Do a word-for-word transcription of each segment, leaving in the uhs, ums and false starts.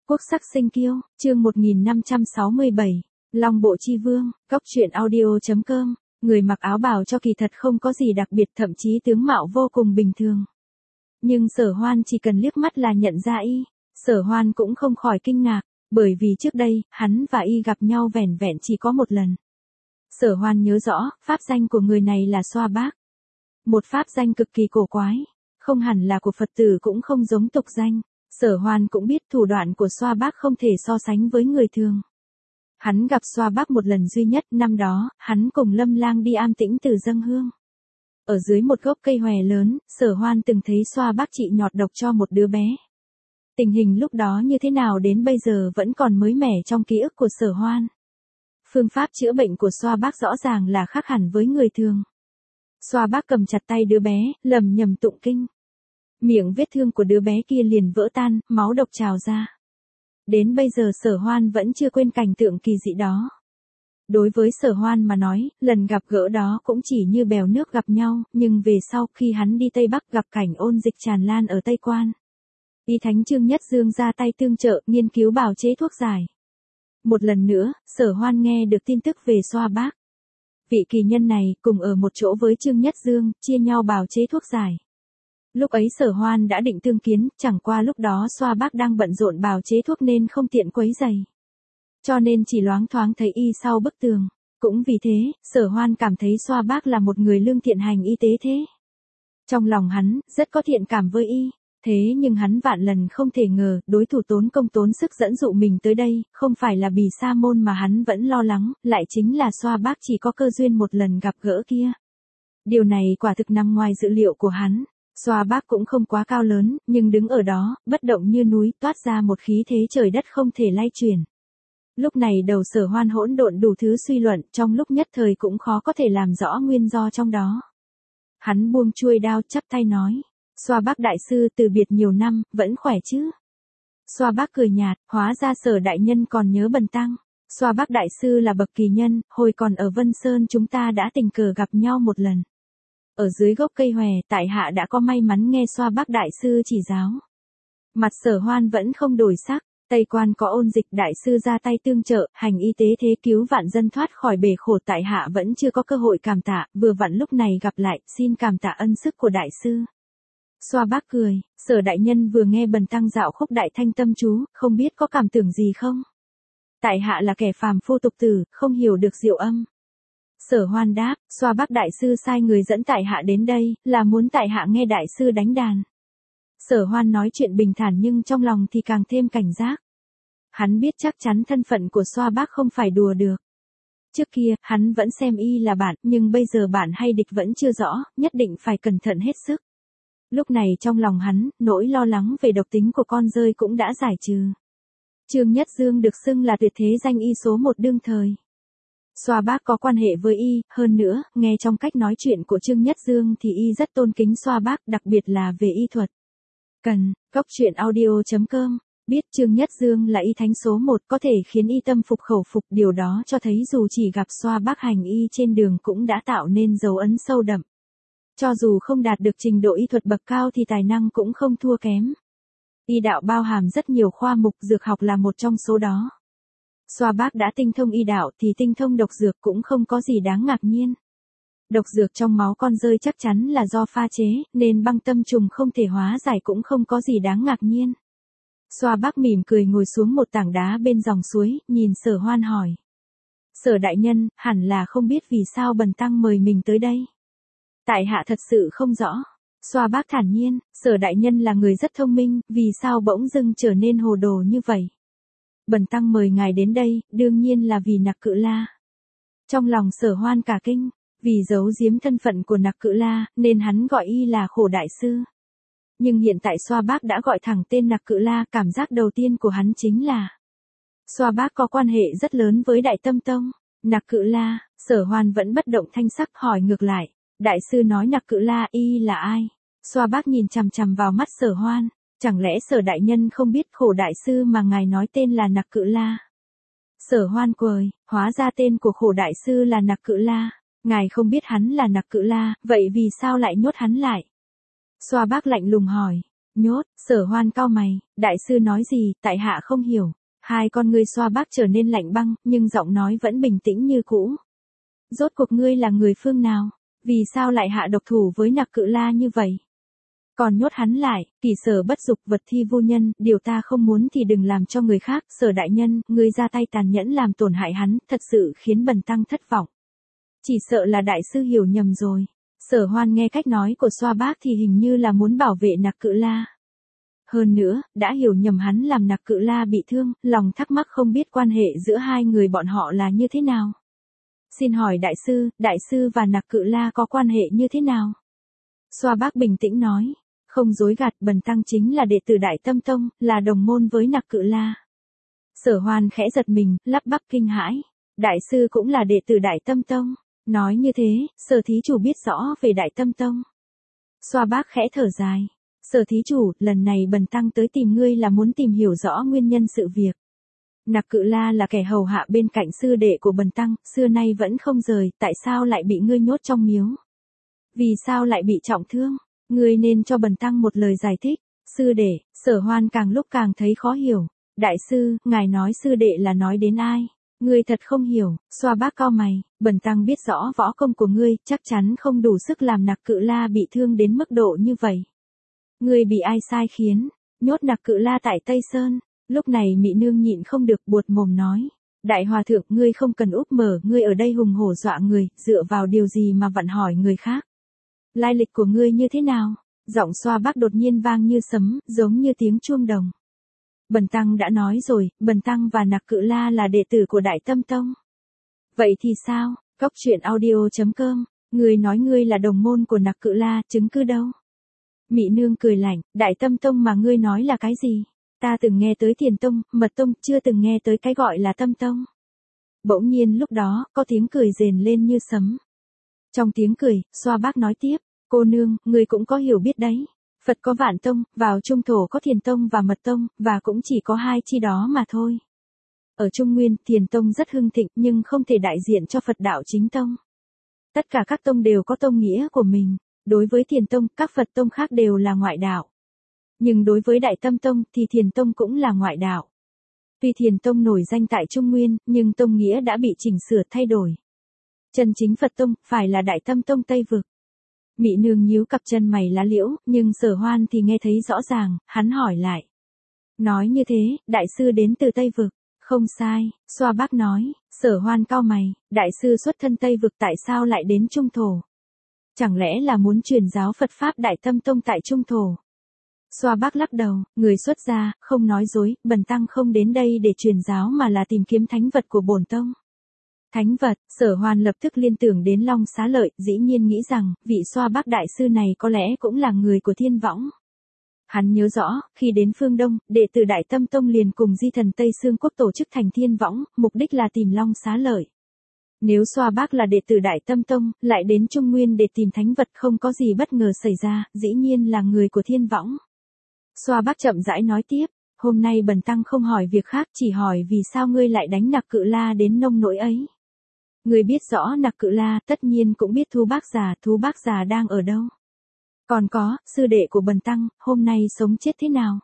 Quốc sắc sinh kiêu, chương một nghìn năm trăm sáu mươi bảy, Long Bộ Chi Vương, Cốc truyện audio chấm com, người mặc áo bào cho kỳ thật không có gì đặc biệt, thậm chí tướng mạo vô cùng bình thường. Nhưng Sở Hoan chỉ cần liếc mắt là nhận ra y, Sở Hoan cũng không khỏi kinh ngạc, bởi vì trước đây, hắn và y gặp nhau vẻn vẹn chỉ có một lần. Sở Hoan nhớ rõ, pháp danh của người này là Xoa Bác. Một pháp danh cực kỳ cổ quái, không hẳn là của Phật tử cũng không giống tục danh. Sở Hoan cũng biết thủ đoạn của Xoa Bác không thể so sánh với người thường. Hắn gặp Xoa Bác một lần duy nhất, năm đó, hắn cùng Lâm Lang đi Am Tĩnh Từ dâng hương. Ở dưới một gốc cây hòe lớn, Sở Hoan từng thấy Xoa Bác trị nhọt độc cho một đứa bé. Tình hình lúc đó như thế nào đến bây giờ vẫn còn mới mẻ trong ký ức của Sở Hoan. Phương pháp chữa bệnh của Xoa Bác rõ ràng là khác hẳn với người thường. Xoa Bác cầm chặt tay đứa bé, lầm nhầm tụng kinh. Miệng vết thương của đứa bé kia liền vỡ tan, máu độc trào ra. Đến bây giờ Sở Hoan vẫn chưa quên cảnh tượng kỳ dị đó. Đối với Sở Hoan mà nói, lần gặp gỡ đó cũng chỉ như bèo nước gặp nhau, nhưng về sau khi hắn đi Tây Bắc gặp cảnh ôn dịch tràn lan ở Tây Quan. Y Thánh Trương Nhất Dương ra tay tương trợ, nghiên cứu bào chế thuốc giải. Một lần nữa, Sở Hoan nghe được tin tức về Xoa Bác. Vị kỳ nhân này cùng ở một chỗ với Trương Nhất Dương, chia nhau bào chế thuốc giải. Lúc ấy Sở Hoan đã định tương kiến, chẳng qua lúc đó Xoa Bác đang bận rộn bào chế thuốc nên không tiện quấy rầy. Cho nên chỉ loáng thoáng thấy y sau bức tường. Cũng vì thế, Sở Hoan cảm thấy Xoa Bác là một người lương thiện hành y tế thế. Trong lòng hắn, rất có thiện cảm với y. Thế nhưng hắn vạn lần không thể ngờ, đối thủ tốn công tốn sức dẫn dụ mình tới đây, không phải là Bì Sa Môn mà hắn vẫn lo lắng, lại chính là Xoa Bác chỉ có cơ duyên một lần gặp gỡ kia. Điều này quả thực nằm ngoài dự liệu của hắn. Xoa Bác cũng không quá cao lớn, nhưng đứng ở đó, bất động như núi, toát ra một khí thế trời đất không thể lay chuyển. Lúc này đầu Sở Hoan hỗn độn đủ thứ suy luận, trong lúc nhất thời cũng khó có thể làm rõ nguyên do trong đó. Hắn buông chuôi đao chắp tay nói, Xoa Bác đại sư từ biệt nhiều năm, vẫn khỏe chứ? Xoa Bác cười nhạt, hóa ra Sở đại nhân còn nhớ bần tăng. Xoa Bác đại sư là bậc kỳ nhân, hồi còn ở Vân Sơn chúng ta đã tình cờ gặp nhau một lần. Ở dưới gốc cây hòe, tại hạ đã có may mắn nghe Xoa Bác đại sư chỉ giáo. Mặt Sở Hoan vẫn không đổi sắc, Tây Quan có ôn dịch, đại sư ra tay tương trợ, hành y tế thế cứu vạn dân thoát khỏi bể khổ, tại hạ vẫn chưa có cơ hội cảm tạ, vừa vặn lúc này gặp lại, xin cảm tạ ân sức của đại sư. Xoa Bác cười, Sở đại nhân vừa nghe bần tăng dạo khúc Đại Thanh Tâm chú, không biết có cảm tưởng gì không? Tại hạ là kẻ phàm phu tục tử, không hiểu được diệu âm. Sở Hoan đáp, Xoa Bác đại sư sai người dẫn tại hạ đến đây, là muốn tại hạ nghe đại sư đánh đàn. Sở Hoan nói chuyện bình thản nhưng trong lòng thì càng thêm cảnh giác. Hắn biết chắc chắn thân phận của Xoa Bác không phải đùa được. Trước kia, hắn vẫn xem y là bạn, nhưng bây giờ bạn hay địch vẫn chưa rõ, nhất định phải cẩn thận hết sức. Lúc này trong lòng hắn, nỗi lo lắng về độc tính của con dơi cũng đã giải trừ. Trương Nhất Dương được xưng là tuyệt thế danh y số một đương thời. Xoa Bác có quan hệ với y, hơn nữa, nghe trong cách nói chuyện của Trương Nhất Dương thì y rất tôn kính Xoa Bác, đặc biệt là về y thuật. Cần, Cốc truyện audio chấm com, biết Trương Nhất Dương là y thánh số một có thể khiến y tâm phục khẩu phục, điều đó cho thấy dù chỉ gặp Xoa Bác hành y trên đường cũng đã tạo nên dấu ấn sâu đậm. Cho dù không đạt được trình độ y thuật bậc cao thì tài năng cũng không thua kém. Y đạo bao hàm rất nhiều khoa mục, dược học là một trong số đó. Xoa Bác đã tinh thông y đạo thì tinh thông độc dược cũng không có gì đáng ngạc nhiên. Độc dược trong máu con dơi chắc chắn là do pha chế, nên băng tâm trùng không thể hóa giải cũng không có gì đáng ngạc nhiên. Xoa Bác mỉm cười ngồi xuống một tảng đá bên dòng suối, nhìn Sở Hoan hỏi. Sở đại nhân, hẳn là không biết vì sao bần tăng mời mình tới đây. Tại hạ thật sự không rõ. Xoa Bác thản nhiên, Sở đại nhân là người rất thông minh, vì sao bỗng dưng trở nên hồ đồ như vậy? Bần tăng mời ngài đến đây, đương nhiên là vì Nặc Cự La. Trong lòng Sở Hoan cả kinh, vì giấu giếm thân phận của Nặc Cự La, nên hắn gọi y là Khổ đại sư. Nhưng hiện tại Xoa Bác đã gọi thẳng tên Nặc Cự La, cảm giác đầu tiên của hắn chính là Xoa Bác có quan hệ rất lớn với Đại Tâm Tông. Nặc Cự La, Sở Hoan vẫn bất động thanh sắc hỏi ngược lại, đại sư nói Nặc Cự La y là ai? Xoa Bác nhìn chằm chằm vào mắt Sở Hoan. Chẳng lẽ Sở đại nhân không biết Khổ đại sư mà ngài nói tên là Nặc Cự La? Sở Hoan cười, hóa ra tên của Khổ đại sư là Nặc Cự La. Ngài không biết hắn là Nặc Cự La, vậy vì sao lại nhốt hắn lại? Xoa Bác lạnh lùng hỏi, Nhốt, Sở Hoan cau mày, đại sư nói gì, tại hạ không hiểu. Hai con ngươi xoa bác trở nên lạnh băng, nhưng giọng nói vẫn bình tĩnh như cũ. Rốt cuộc ngươi là người phương nào? Vì sao lại hạ độc thủ với Nặc Cự La như vậy? Còn nhốt hắn lại, kỳ sở bất dục vật thi vô nhân, điều ta không muốn thì đừng làm cho người khác, Sở đại nhân, ngươi ra tay tàn nhẫn làm tổn hại hắn, thật sự khiến bần tăng thất vọng. Chỉ sợ là đại sư hiểu nhầm rồi. Sở Hoan nghe cách nói của xoa bác thì hình như là muốn bảo vệ Nặc Cự La. Hơn nữa, đã hiểu nhầm hắn làm Nặc Cự La bị thương, lòng thắc mắc không biết quan hệ giữa hai người bọn họ là như thế nào. Xin hỏi đại sư, đại sư và Nặc Cự La có quan hệ như thế nào? Xoa bác bình tĩnh nói, không dối gạt, bần tăng chính là đệ tử Đại Tâm Tông, là đồng môn với Nặc Cự La. Sở Hoan khẽ giật mình, lắp bắp kinh hãi. Đại sư cũng là đệ tử Đại Tâm Tông. Nói như thế, Sở thí chủ biết rõ về Đại Tâm Tông. Xoa bác khẽ thở dài. Sở thí chủ, lần này bần tăng tới tìm ngươi là muốn tìm hiểu rõ nguyên nhân sự việc. Nặc Cự La là kẻ hầu hạ bên cạnh sư đệ của bần tăng, xưa nay vẫn không rời, tại sao lại bị ngươi nhốt trong miếu? Vì sao lại bị trọng thương? Ngươi nên cho bần tăng một lời giải thích. Sư đệ, Sở Hoan càng lúc càng thấy khó hiểu. Đại sư, ngài nói sư đệ là nói đến ai? Ngươi thật không hiểu. Xoa bác cau mày, bần tăng biết rõ võ công của ngươi, chắc chắn không đủ sức làm Nặc Cự La bị thương đến mức độ như vậy. Ngươi bị ai sai khiến? Nhốt Nặc Cự La tại Tây Sơn. Lúc này Mị Nương nhịn không được buột mồm nói. Đại hòa thượng, ngươi không cần úp mở, ngươi ở đây hùng hổ dọa người, dựa vào điều gì mà vặn hỏi người khác? Lai lịch của ngươi như thế nào? Giọng xoa bác đột nhiên vang như sấm, giống như tiếng chuông đồng. Bần tăng đã nói rồi, bần tăng và Nặc Cự La là đệ tử của Đại Tâm Tông. Vậy thì sao? Cóc truyện audio chấm com, ngươi nói ngươi là đồng môn của Nặc Cự La, chứng cứ đâu? Mị Nương cười lạnh, Đại Tâm Tông mà ngươi nói là cái gì? Ta từng nghe tới Thiền Tông, Mật Tông, chưa từng nghe tới cái gọi là Tâm Tông. Bỗng nhiên lúc đó, có tiếng cười rền lên như sấm. Trong tiếng cười, xoa bác nói tiếp, cô nương, người cũng có hiểu biết đấy. Phật có vạn tông, vào Trung Thổ có Thiền Tông và Mật Tông, và cũng chỉ có hai chi đó mà thôi. Ở Trung Nguyên, Thiền Tông rất hưng thịnh nhưng không thể đại diện cho Phật đạo chính tông. Tất cả các tông đều có tông nghĩa của mình. Đối với Thiền Tông, các Phật Tông khác đều là ngoại đạo. Nhưng đối với Đại Tâm Tông thì Thiền Tông cũng là ngoại đạo. Tuy Thiền Tông nổi danh tại Trung Nguyên, nhưng tông nghĩa đã bị chỉnh sửa thay đổi. Chân chính Phật Tông, phải là Đại Tâm Tông Tây Vực. Mị Nương nhíu cặp chân mày lá liễu, nhưng Sở Hoan thì nghe thấy rõ ràng, hắn hỏi lại. Nói như thế, đại sư đến từ Tây Vực. Không sai, xoa bác nói. Sở Hoan cau mày, đại sư xuất thân Tây Vực tại sao lại đến Trung Thổ? Chẳng lẽ là muốn truyền giáo Phật Pháp Đại Tâm Tông tại Trung Thổ? Xoa bác lắc đầu, người xuất gia, không nói dối, bần tăng không đến đây để truyền giáo mà là tìm kiếm thánh vật của bổn tông. Thánh vật, Sở Hoan lập tức liên tưởng đến Long Xá Lợi, dĩ nhiên nghĩ rằng, vị xoa bác đại sư này có lẽ cũng là người của Thiên Võng. Hắn nhớ rõ, khi đến phương Đông, đệ tử Đại Tâm Tông liền cùng di thần Tây Xương Quốc tổ chức thành Thiên Võng, mục đích là tìm Long Xá Lợi. Nếu xoa bác là đệ tử Đại Tâm Tông, lại đến Trung Nguyên để tìm thánh vật không có gì bất ngờ xảy ra, dĩ nhiên là người của Thiên Võng. Xoa bác chậm rãi nói tiếp, hôm nay bần tăng không hỏi việc khác, chỉ hỏi vì sao ngươi lại đánh Nặc Cự La đến nông nỗi ấy. Ngươi biết rõ Nặc Cự La, tất nhiên cũng biết Thú Bác Già, Thú Bác Già đang ở đâu. Còn có, sư đệ của bần tăng, hôm nay sống chết thế nào?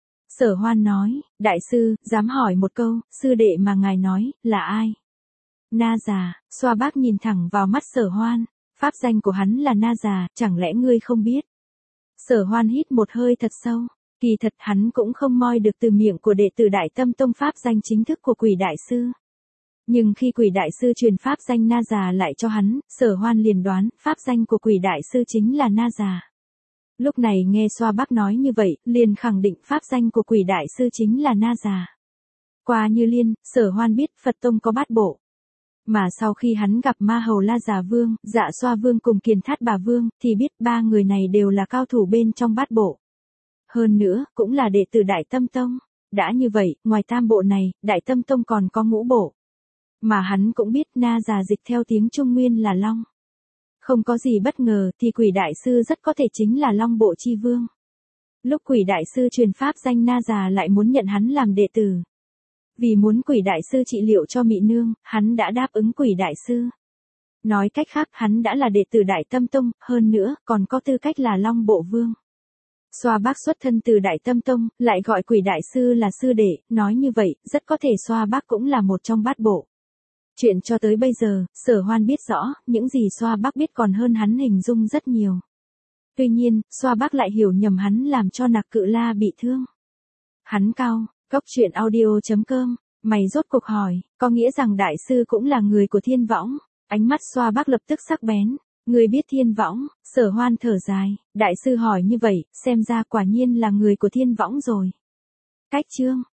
Sở Hoan nói, đại sư, dám hỏi một câu, sư đệ mà ngài nói, là ai? Na Già. Xoa bác nhìn thẳng vào mắt Sở Hoan, pháp danh của hắn là Na Già, chẳng lẽ ngươi không biết? Sở Hoan hít một hơi thật sâu, kỳ thật hắn cũng không moi được từ miệng của đệ tử Đại Tâm Tông pháp danh chính thức của Quỷ Đại Sư. Nhưng khi Quỷ Đại Sư truyền pháp danh Na Già lại cho hắn, Sở Hoan liền đoán, pháp danh của Quỷ Đại Sư chính là Na Già. Lúc này nghe xoa bác nói như vậy, liền khẳng định pháp danh của Quỷ Đại Sư chính là Na Già. Qua Như Liên, Sở Hoan biết Phật Tông có bát bộ. Mà sau khi hắn gặp Ma Hầu La Già Vương, Dạ Xoa Vương cùng Kiền Thát Bà Vương, thì biết ba người này đều là cao thủ bên trong bát bộ. Hơn nữa, cũng là đệ tử Đại Tâm Tông. Đã như vậy, ngoài tam bộ này, Đại Tâm Tông còn có ngũ bộ. Mà hắn cũng biết Na Già dịch theo tiếng Trung Nguyên là Long. Không có gì bất ngờ thì Quỷ Đại Sư rất có thể chính là Long Bộ Chi Vương. Lúc Quỷ Đại Sư truyền pháp danh Na Già lại muốn nhận hắn làm đệ tử. Vì muốn Quỷ Đại Sư trị liệu cho Mị Nương, hắn đã đáp ứng Quỷ Đại Sư. Nói cách khác, hắn đã là đệ tử Đại Tâm Tông, hơn nữa, còn có tư cách là Long Bộ Vương. Xoa bác xuất thân từ Đại Tâm Tông, lại gọi Quỷ đại sư là sư đệ, nói như vậy, rất có thể Xoa bác cũng là một trong bát bộ. Chuyện cho tới bây giờ, Sở Hoan biết rõ, những gì Xoa bác biết còn hơn hắn hình dung rất nhiều. Tuy nhiên, Xoa bác lại hiểu nhầm hắn làm cho Nặc Cự La bị thương. Hắn cao, Cốc Truyện Audio chấm com, mày rốt cuộc hỏi, có nghĩa rằng đại sư cũng là người của Thiên Võng. Ánh mắt Xoa bác lập tức sắc bén. Người biết Thiên Võng, Sở Hoan thở dài, đại sư hỏi như vậy, xem ra quả nhiên là người của Thiên Võng rồi. Cách chương